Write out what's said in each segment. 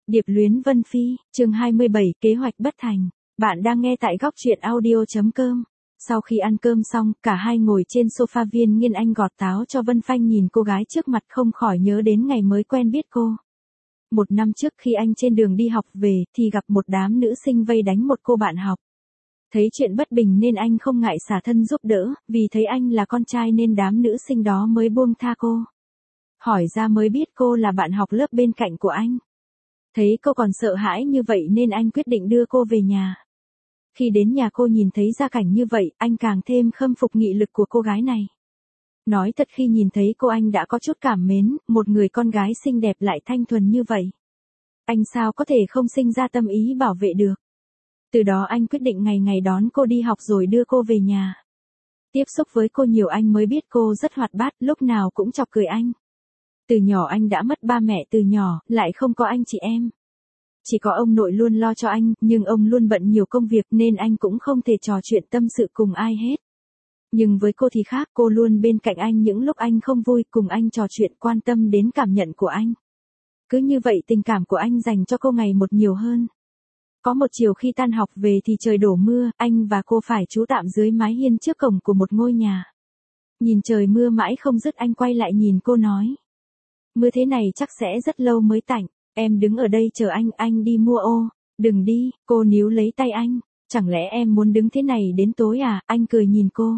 Điệp luyến Vân Phi, chương 27, kế hoạch bất thành. Bạn đang nghe tại góc truyện audio.com. Sau khi ăn cơm xong, cả hai ngồi trên sofa, Viên Nghiên Anh gọt táo cho Vân Phanh nhìn cô gái trước mặt, không khỏi nhớ đến ngày mới quen biết cô. 1 năm trước khi anh trên đường đi học về, thì gặp một đám nữ sinh vây đánh một cô bạn học. Thấy chuyện bất bình nên anh không ngại xả thân giúp đỡ, vì thấy anh là con trai nên đám nữ sinh đó mới buông tha cô. Hỏi ra mới biết cô là bạn học lớp bên cạnh của anh. Thấy cô còn sợ hãi như vậy nên anh quyết định đưa cô về nhà. Khi đến nhà cô nhìn thấy gia cảnh như vậy, anh càng thêm khâm phục nghị lực của cô gái này. Nói thật, khi nhìn thấy cô anh đã có chút cảm mến, một người con gái xinh đẹp lại thanh thuần như vậy. Anh sao có thể không sinh ra tâm ý bảo vệ được. Từ đó anh quyết định ngày ngày đón cô đi học rồi đưa cô về nhà. Tiếp xúc với cô nhiều anh mới biết cô rất hoạt bát, lúc nào cũng chọc cười anh. Từ nhỏ anh đã mất ba mẹ từ nhỏ, lại không có anh chị em. Chỉ có ông nội luôn lo cho anh, nhưng ông luôn bận nhiều công việc nên anh cũng không thể trò chuyện tâm sự cùng ai hết. Nhưng với cô thì khác, cô luôn bên cạnh anh những lúc anh không vui, cùng anh trò chuyện, quan tâm đến cảm nhận của anh. Cứ như vậy tình cảm của anh dành cho cô ngày một nhiều hơn. Có một chiều khi tan học về thì trời đổ mưa, anh và cô phải trú tạm dưới mái hiên trước cổng của một ngôi nhà. Nhìn trời mưa mãi không dứt, anh quay lại nhìn cô nói. Mưa thế này chắc sẽ rất lâu mới tạnh, em đứng ở đây chờ anh đi mua ô. Đừng đi, cô níu lấy tay anh. Chẳng lẽ em muốn đứng thế này đến tối à? Anh cười nhìn cô.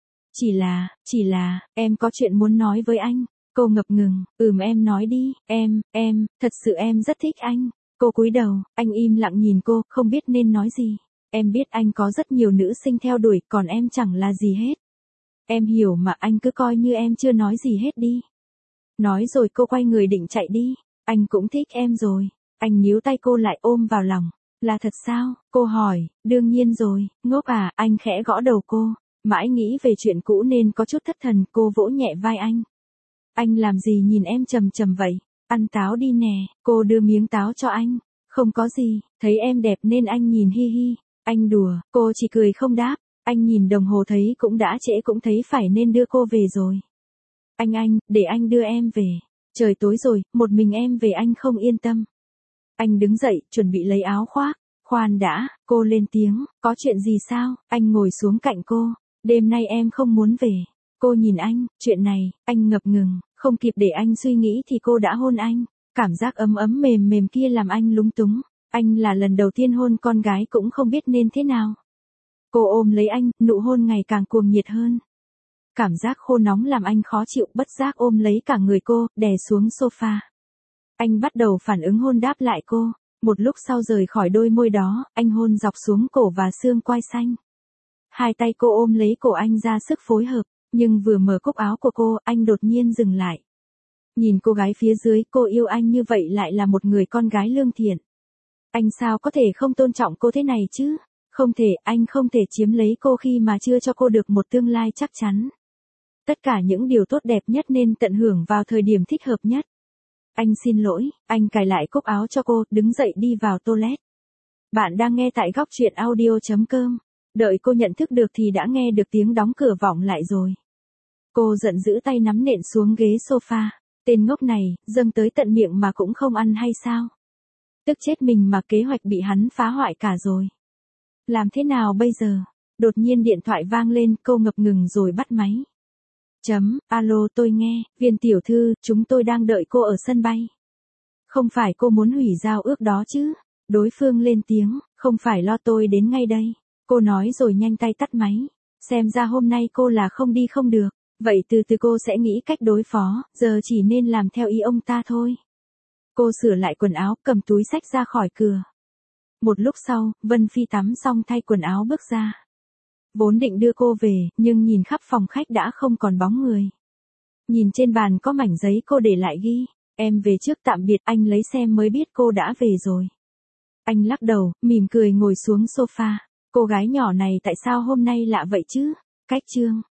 Chỉ là, em có chuyện muốn nói với anh. Cô ngập ngừng, em nói đi, thật sự em rất thích anh. Cô cúi đầu, anh im lặng nhìn cô, không biết nên nói gì. Em biết anh có rất nhiều nữ sinh theo đuổi, còn em chẳng là gì hết. Em hiểu mà, anh cứ coi như em chưa nói gì hết đi. Nói rồi cô quay người định chạy đi. Anh cũng thích em rồi. Anh níu tay cô lại ôm vào lòng. Là thật sao? Cô hỏi. Đương nhiên rồi, ngốc à? Anh khẽ gõ đầu cô. Mãi nghĩ về chuyện cũ nên có chút thất thần, cô vỗ nhẹ vai anh. Anh làm gì nhìn em trầm trầm vậy? Ăn táo đi nè. Cô đưa miếng táo cho anh. Không có gì, thấy em đẹp nên anh nhìn hi hi. Anh đùa, cô chỉ cười không đáp. Anh nhìn đồng hồ thấy cũng đã trễ, cũng thấy phải nên đưa cô về rồi. Anh, để anh đưa em về. Trời tối rồi, một mình em về anh không yên tâm. Anh đứng dậy, chuẩn bị lấy áo khoác. Khoan đã, cô lên tiếng, có chuyện gì sao? Anh ngồi xuống cạnh cô. Đêm nay em không muốn về. Cô nhìn anh, chuyện này, anh ngập ngừng, không kịp để anh suy nghĩ thì cô đã hôn anh. Cảm giác ấm ấm mềm mềm kia làm anh lúng túng. Anh là lần đầu tiên hôn con gái cũng không biết nên thế nào. Cô ôm lấy anh, nụ hôn ngày càng cuồng nhiệt hơn. Cảm giác khô nóng làm anh khó chịu, bất giác ôm lấy cả người cô, đè xuống sofa. Anh bắt đầu phản ứng hôn đáp lại cô. Một lúc sau rời khỏi đôi môi đó, anh hôn dọc xuống cổ và xương quai xanh. Hai tay cô ôm lấy cổ anh ra sức phối hợp, nhưng vừa mở cúc áo của cô, anh đột nhiên dừng lại. Nhìn cô gái phía dưới, cô yêu anh như vậy lại là một người con gái lương thiện. Anh sao có thể không tôn trọng cô thế này chứ? Không thể, anh không thể chiếm lấy cô khi mà chưa cho cô được một tương lai chắc chắn. Tất cả những điều tốt đẹp nhất nên tận hưởng vào thời điểm thích hợp nhất. Anh xin lỗi, anh cài lại cúc áo cho cô, đứng dậy đi vào toilet. Bạn đang nghe tại góc truyện audio.com. Đợi cô nhận thức được thì đã nghe được tiếng đóng cửa vọng lại rồi. Cô giận dữ tay nắm nện xuống ghế sofa. Tên ngốc này, dâng tới tận miệng mà cũng không ăn hay sao? Tức chết mình mà kế hoạch bị hắn phá hoại cả rồi. Làm thế nào bây giờ? Đột nhiên điện thoại vang lên, cô ngập ngừng rồi bắt máy. Alo, tôi nghe, Viên tiểu thư, chúng tôi đang đợi cô ở sân bay. Không phải cô muốn hủy giao ước đó chứ? Đối phương lên tiếng, không phải lo, tôi đến ngay đây. Cô nói rồi nhanh tay tắt máy. Xem ra hôm nay cô là không đi không được. Vậy từ từ cô sẽ nghĩ cách đối phó, giờ chỉ nên làm theo ý ông ta thôi. Cô sửa lại quần áo, cầm túi xách ra khỏi cửa. Một lúc sau, Vân Phi tắm xong thay quần áo bước ra. Vốn định đưa cô về, nhưng nhìn khắp phòng khách đã không còn bóng người. Nhìn trên bàn có mảnh giấy cô để lại ghi, em về trước tạm biệt, anh lấy xem mới biết cô đã về rồi. Anh lắc đầu, mỉm cười ngồi xuống sofa. Cô gái nhỏ này tại sao hôm nay lạ vậy chứ? Cách chương.